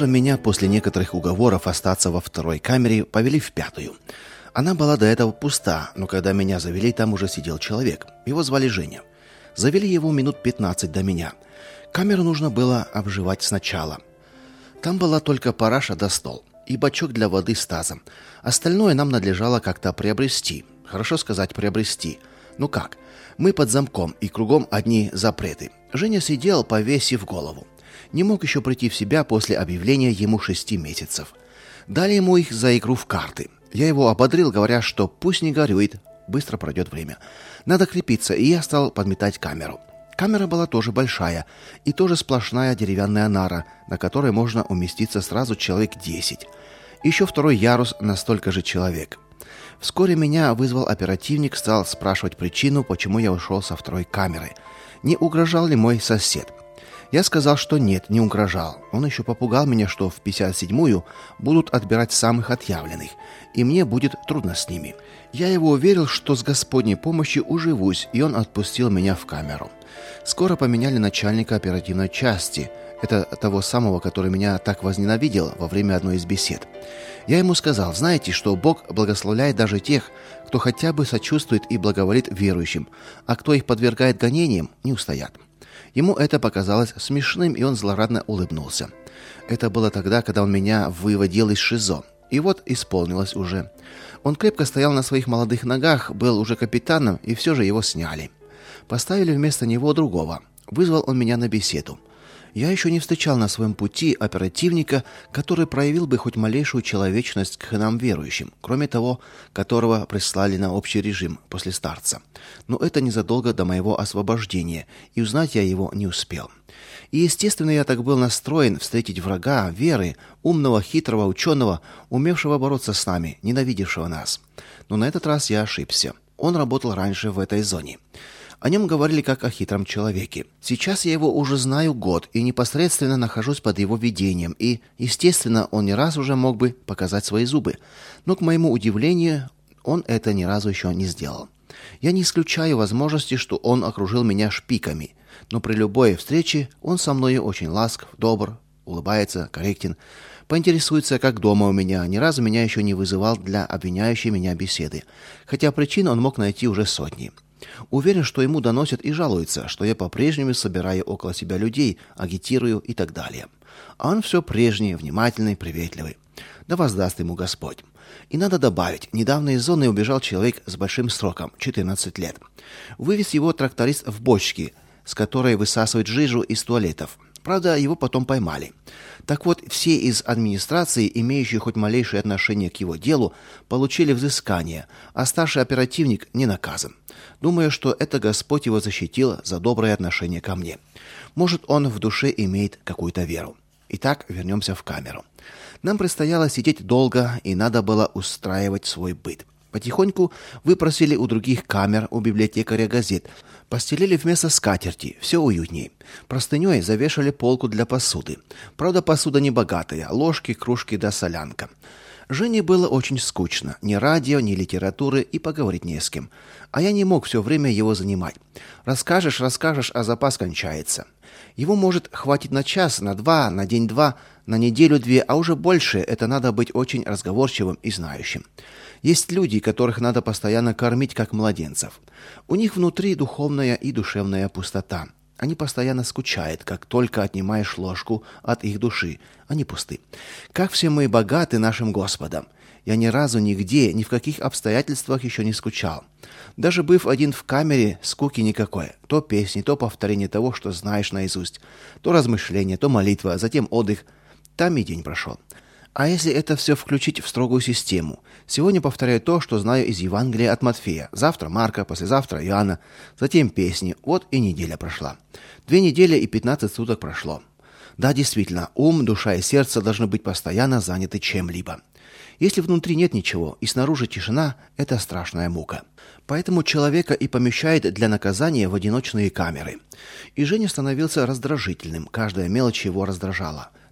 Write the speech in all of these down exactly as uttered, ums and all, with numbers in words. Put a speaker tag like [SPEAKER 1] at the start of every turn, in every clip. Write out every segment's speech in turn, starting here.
[SPEAKER 1] Утром меня после некоторых уговоров остаться во второй камере повели в пятую. Она была до этого пуста, но когда меня завели, там уже сидел человек. Его звали Женя. Завели его минут пятнадцать до меня. Камеру нужно было обживать сначала. Там была только параша да стол и бачок для воды с тазом. Остальное нам надлежало как-то приобрести. Хорошо сказать приобрести. Ну как? Мы под замком и кругом одни запреты. Женя сидел, повесив голову. Не мог еще прийти в себя после объявления ему шести месяцев. Дали ему их за игру в карты. Я его ободрил, говоря, что пусть не горюет, быстро пройдет время. Надо крепиться, и я стал подметать камеру. Камера была тоже большая, и тоже сплошная деревянная нара, на которой можно уместиться сразу человек десять. Еще второй ярус на столько же человек. Вскоре меня вызвал оперативник, стал спрашивать причину, почему я ушел со второй камеры. Не угрожал ли мой сосед? Я сказал, что нет, не угрожал. Он еще попугал меня, что в пятьдесят седьмую будут отбирать самых отъявленных, и мне будет трудно с ними. Я его уверил, что с Господней помощью уживусь, и он отпустил меня в камеру. Скоро поменяли начальника оперативной части. Это того самого, который меня так возненавидел во время одной из бесед. Я ему сказал: знаете, что Бог благословляет даже тех, кто хотя бы сочувствует и благоволит верующим, а кто их подвергает гонениям, не устоят. Ему это показалось смешным, и он злорадно улыбнулся. Это было тогда, когда он меня выводил из ШИЗО. И вот исполнилось уже. Он крепко стоял на своих молодых ногах, был уже капитаном, и все же его сняли. Поставили вместо него другого. Вызвал он меня на беседу. Я еще не встречал на своем пути оперативника, который проявил бы хоть малейшую человечность к нам верующим, кроме того, которого прислали на общий режим после старца. Но это незадолго до моего освобождения, и узнать я его не успел. И, естественно, я так был настроен встретить врага веры, умного, хитрого ученого, умевшего бороться с нами, ненавидевшего нас. Но на этот раз я ошибся. Он работал раньше в этой зоне. О нем говорили как о хитром человеке. Сейчас я его уже знаю год и непосредственно нахожусь под его ведением, и, естественно, он не раз уже мог бы показать свои зубы. Но, к моему удивлению, он это ни разу еще не сделал. Я не исключаю возможности, что он окружил меня шпиками, но при любой встрече он со мной очень ласков, добр, улыбается, корректен, поинтересуется, как дома у меня, ни разу меня еще не вызывал для обвиняющей меня беседы, хотя причин он мог найти уже сотни. Уверен, что ему доносят и жалуются, что я по-прежнему собираю около себя людей, агитирую и так далее. А он все прежний, внимательный, приветливый. Да воздаст ему Господь. И надо добавить, недавно из зоны убежал человек с большим сроком, четырнадцать лет. Вывез его тракторист в бочке, с которой высасывают жижу из туалетов. Правда, его потом поймали. Так вот, все из администрации, имеющие хоть малейшее отношение к его делу, получили взыскание, а старший оперативник не наказан. Думаю, что это Господь его защитил за доброе отношение ко мне. Может, он в душе имеет какую-то веру. Итак, вернемся в камеру. Нам предстояло сидеть долго, и надо было устраивать свой быт. Потихоньку выпросили у других камер, у библиотекаря газет, постелили вместо скатерти, все уютней. Простыней завешали полку для посуды. Правда, посуда не богатая, ложки, кружки да солянка. Жене было очень скучно, ни радио, ни литературы, и поговорить не с кем. А я не мог все время его занимать. Расскажешь, расскажешь, а запас кончается. Его, может, хватит на час, на два, на день-два, на неделю-две, а уже больше это надо быть очень разговорчивым и знающим. Есть люди, которых надо постоянно кормить, как младенцев. У них внутри духовная и душевная пустота. Они постоянно скучают, как только отнимаешь ложку от их души. Они пусты. Как все мы богаты нашим Господом. Я ни разу нигде, ни в каких обстоятельствах еще не скучал. Даже быв один в камере, скуки никакой. То песни, то повторение того, что знаешь наизусть. То размышления, то молитва, затем отдых. Там и день прошел. А если это все включить в строгую систему? Сегодня повторяю то, что знаю из Евангелия от Матфея. Завтра Марка, послезавтра Иоанна, затем песни. Вот и неделя прошла. Две недели и пятнадцать суток прошло. Да, действительно, ум, душа и сердце должны быть постоянно заняты чем-либо. Если внутри нет ничего и снаружи тишина, это страшная мука. Поэтому человека и помещает для наказания в одиночные камеры. И Женя становился раздражительным, каждая мелочь его раздражала.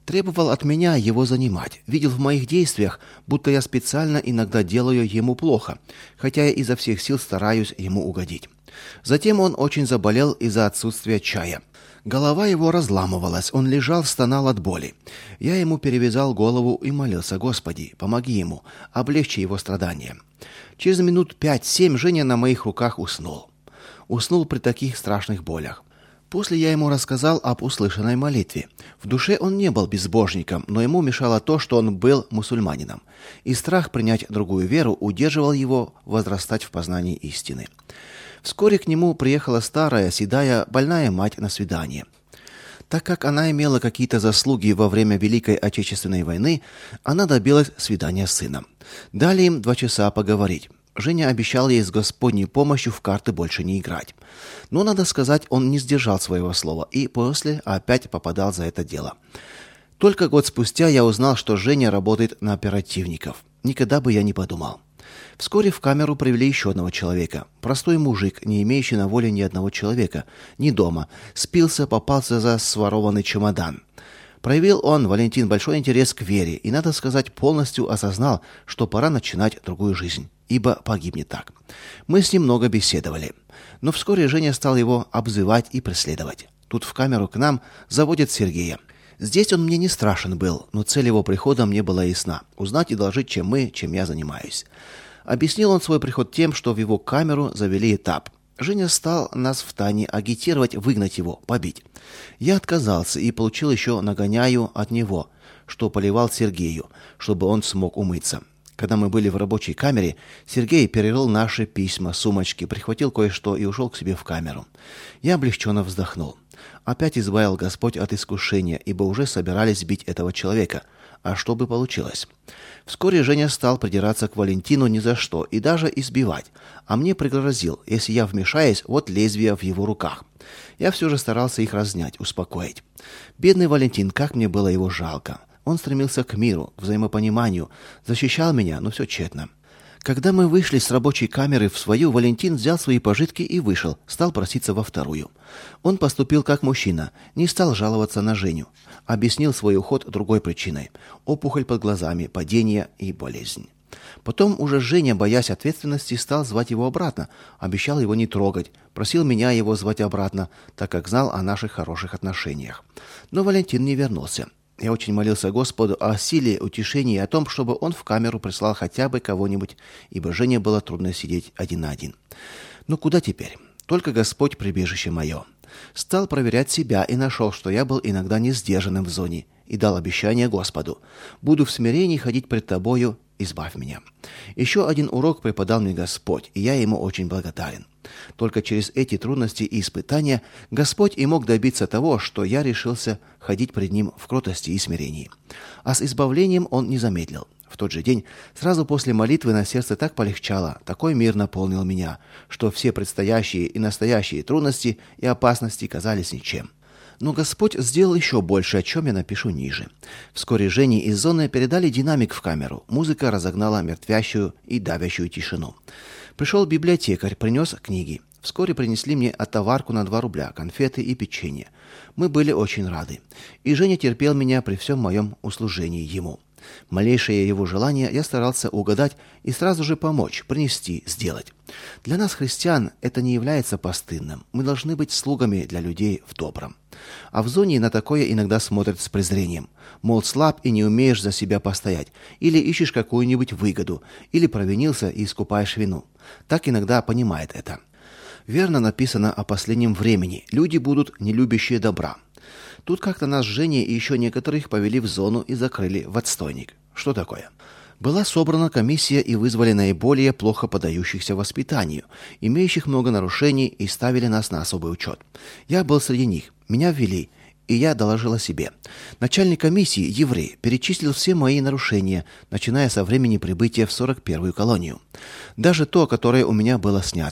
[SPEAKER 1] Требовал от меня его занимать, видел в моих действиях, будто я специально иногда делаю ему плохо, хотя я изо всех сил стараюсь ему угодить. Затем он очень заболел из-за отсутствия чая. Голова его разламывалась, он лежал, стонал от боли. Я ему перевязал голову и молился: Господи, помоги ему, облегчи его страдания. Через минут пять-семь Женя на моих руках уснул. Уснул при таких страшных болях. После я ему рассказал об услышанной молитве. В душе он не был безбожником, но ему мешало то, что он был мусульманином. И страх принять другую веру удерживал его возрастать в познании истины. Вскоре к нему приехала старая, седая, больная мать на свидание. Так как она имела какие-то заслуги во время Великой Отечественной войны, она добилась свидания с сыном. Дали им два часа поговорить. Женя обещал ей с Господней помощью в карты больше не играть. Но, надо сказать, он не сдержал своего слова и после опять попадал за это дело. Только год спустя я узнал, что Женя работает на оперативников. Никогда бы я не подумал. Вскоре в камеру привели еще одного человека. Простой мужик, не имеющий на воле ни одного человека, ни дома. Спился, попался за сворованный чемодан. Проявил он, Валентин, большой интерес к вере и, надо сказать, полностью осознал, что пора начинать другую жизнь, ибо погибнет так. Мы с ним много беседовали. Но вскоре Женя стал его обзывать и преследовать. Тут в камеру к нам заводят Сергея. Здесь он мне не страшен был, но цель его прихода мне была ясна – узнать и доложить, чем мы, чем я занимаюсь. Объяснил он свой приход тем, что в его камеру завели этап. Женя стал нас втайне агитировать, выгнать его, побить. Я отказался и получил еще нагоняю от него, что поливал Сергею, чтобы он смог умыться. Когда мы были в рабочей камере, Сергей перерыл наши письма, сумочки, прихватил кое-что и ушел к себе в камеру. Я облегченно вздохнул. Опять избавил Господь от искушения, ибо уже собирались бить этого человека. А что бы получилось? Вскоре Женя стал придираться к Валентину ни за что и даже избивать, а мне пригрозил, если я вмешаюсь, вот лезвие в его руках. Я все же старался их разнять, успокоить. Бедный Валентин, как мне было его жалко. Он стремился к миру, к взаимопониманию, защищал меня, но все тщетно. Когда мы вышли с рабочей камеры в свою, Валентин взял свои пожитки и вышел, стал проситься во вторую. Он поступил как мужчина, не стал жаловаться на Женю. Объяснил свой уход другой причиной – опухоль под глазами, падение и болезнь. Потом уже Женя, боясь ответственности, стал звать его обратно, обещал его не трогать, просил меня его звать обратно, так как знал о наших хороших отношениях. Но Валентин не вернулся. Я очень молился Господу о силе, утешении и о том, чтобы он в камеру прислал хотя бы кого-нибудь, ибо Жене было трудно сидеть один на один. Но куда теперь? Только Господь прибежище мое. Стал проверять себя и нашел, что я был иногда не сдержанным в зоне, и дал обещание Господу: «Буду в смирении ходить пред Тобою, избавь меня». Еще один урок преподал мне Господь, и я ему очень благодарен. Только через эти трудности и испытания Господь и мог добиться того, что я решился ходить пред Ним в кротости и смирении. А с избавлением Он не замедлил. В тот же день, сразу после молитвы, на сердце так полегчало, такой мир наполнил меня, что все предстоящие и настоящие трудности и опасности казались ничем. Но Господь сделал еще больше, о чем я напишу ниже. Вскоре Жене из зоны передали динамик в камеру. Музыка разогнала мертвящую и давящую тишину. Пришел библиотекарь, принес книги. Вскоре принесли мне отоварку на два рубля, конфеты и печенье. Мы были очень рады. И Женя терпел меня при всем моем услужении ему. Малейшее его желание я старался угадать и сразу же помочь, принести, сделать. Для нас, христиан, это не является постыдным. Мы должны быть слугами для людей в добром. А в зоне на такое иногда смотрят с презрением. Мол, слаб и не умеешь за себя постоять. Или ищешь какую-нибудь выгоду. Или провинился и искупаешь вину. Так иногда понимает это. Верно написано о последнем времени. Люди будут не любящие добра. Тут как-то нас с Женей и еще некоторых повели в зону и закрыли в отстойник. Что такое? Была собрана комиссия и вызвали наиболее плохо подающихся воспитанию, имеющих много нарушений, и ставили нас на особый учет. Я был среди них. Меня ввели, и я доложил о себе. Начальник комиссии, еврей, перечислил все мои нарушения, начиная со времени прибытия в сорок первую колонию. Даже то, которое у меня было снято.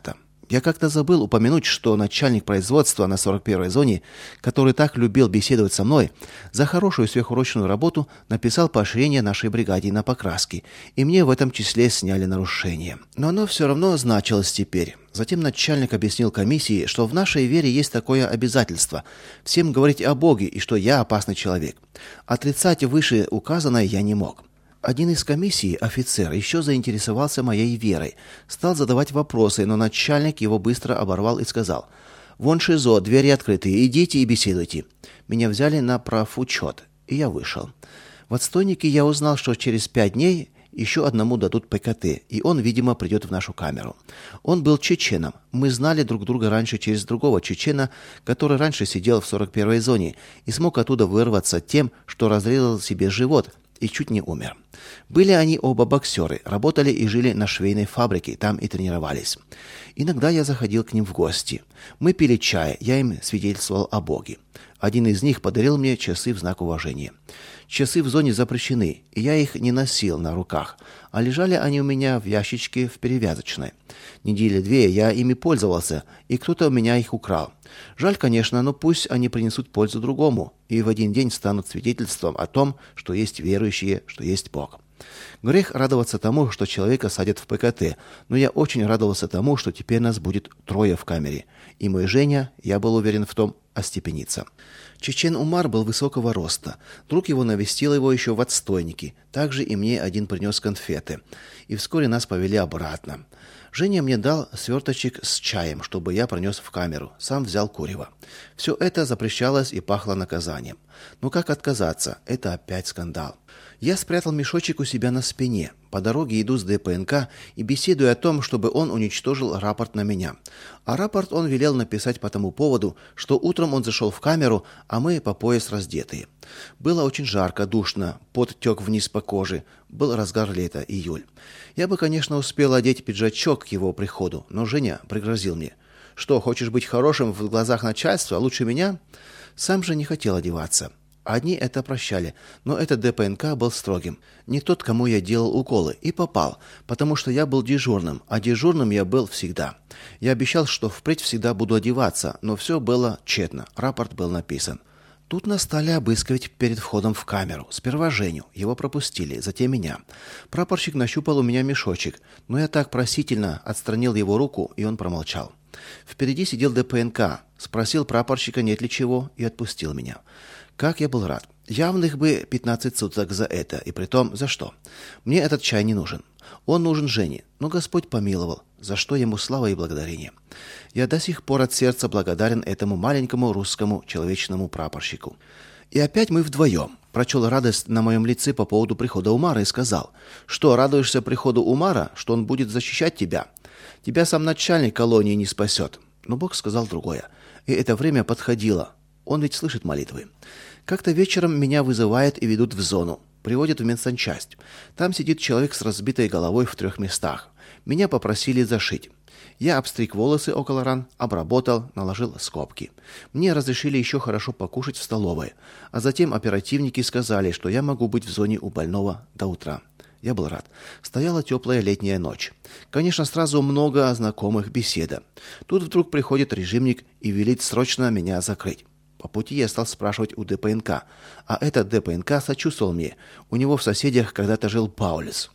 [SPEAKER 1] Я как-то забыл упомянуть, что начальник производства на сорок первой зоне, который так любил беседовать со мной, за хорошую сверхурочную работу написал поощрение нашей бригаде на покраски, и мне в этом числе сняли нарушение. Но оно все равно значилось теперь. Затем начальник объяснил комиссии, что в нашей вере есть такое обязательство – всем говорить о Боге и что я опасный человек. Отрицать выше указанное я не мог. Один из комиссии, офицер, еще заинтересовался моей верой, стал задавать вопросы, но начальник его быстро оборвал и сказал: «Вон ШИЗО, двери открыты, идите и беседуйте». Меня взяли на профучет, и я вышел. В отстойнике я узнал, что через пять дней еще одному дадут ПКТ, и он, видимо, придет в нашу камеру. Он был чеченом. Мы знали друг друга раньше через другого чечена, который раньше сидел в сорок первой зоне и смог оттуда вырваться тем, что разрезал себе живот и чуть не умер. Были они оба боксеры, работали и жили на швейной фабрике, там и тренировались. Иногда я заходил к ним в гости. Мы пили чай, я им свидетельствовал о Боге. Один из них подарил мне часы в знак уважения. Часы в зоне запрещены, и я их не носил на руках, а лежали они у меня в ящичке в перевязочной. Недели две я ими пользовался, и кто-то у меня их украл. Жаль, конечно, но пусть они принесут пользу другому, и в один день станут свидетельством о том, что есть верующие, что есть Бог. Грех радоваться тому, что человека садят в ПКТ, но я очень радовался тому, что теперь нас будет трое в камере, и мой Женя, я был уверен в том, остепенится. Чечен Умар был высокого роста. Друг его навестил его еще в отстойнике. Также и мне один принес конфеты. И вскоре нас повели обратно. Женя мне дал сверточек с чаем, чтобы я пронес в камеру. Сам взял курево. Все это запрещалось и пахло наказанием. Но как отказаться? Это опять скандал. Я спрятал мешочек у себя на спине. По дороге иду с ДПНК и беседую о том, чтобы он уничтожил рапорт на меня. А рапорт он велел написать по тому поводу, что утром он зашел в камеру, а мы по пояс раздетые. Было очень жарко, душно, пот тек вниз по коже. Был разгар лета, июль. Я бы, конечно, успел одеть пиджачок к его приходу, но Женя пригрозил мне: «Что, хочешь быть хорошим в глазах начальства, лучше меня?» Сам же не хотел одеваться. Одни это прощали, но этот ДПНК был строгим. Не тот, кому я делал уколы, и попал, потому что я был дежурным, а дежурным я был всегда. Я обещал, что впредь всегда буду одеваться, но все было тщетно, рапорт был написан. Тут нас стали обыскивать перед входом в камеру. Сперва Женю, его пропустили, затем меня. Прапорщик нащупал у меня мешочек, но я так просительно отстранил его руку, и он промолчал. Впереди сидел ДПНК, спросил прапорщика, нет ли чего, и отпустил меня. Как я был рад. Явных бы пятнадцать суток за это, и притом за что? Мне этот чай не нужен. Он нужен Жене, но Господь помиловал, за что ему слава и благодарение. Я до сих пор от сердца благодарен этому маленькому русскому человечному прапорщику. И опять мы вдвоем. Прочел радость на моем лице по поводу прихода Умара и сказал: «Что, радуешься приходу Умара, что он будет защищать тебя? Тебя сам начальник колонии не спасет». Но Бог сказал другое. И это время подходило. Он ведь слышит молитвы. Как-то вечером меня вызывают и ведут в зону. Приводят в медсанчасть. Там сидит человек с разбитой головой в трех местах. Меня попросили зашить. Я обстриг волосы около ран, обработал, наложил скобки. Мне разрешили еще хорошо покушать в столовой. А затем оперативники сказали, что я могу быть в зоне у больного до утра. Я был рад. Стояла теплая летняя ночь. Конечно, сразу много знакомых беседа. Тут вдруг приходит режимник и велит срочно меня закрыть. По пути я стал спрашивать у ДПНК, а этот ДПНК сочувствовал мне. У него в соседях когда-то жил Паулюс.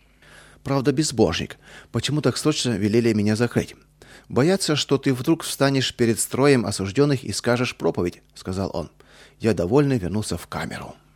[SPEAKER 1] Правда, безбожник. Почему так срочно велели меня закрыть? Боятся, что ты вдруг встанешь перед строем осужденных и скажешь проповедь, сказал он. Я довольный вернулся в камеру.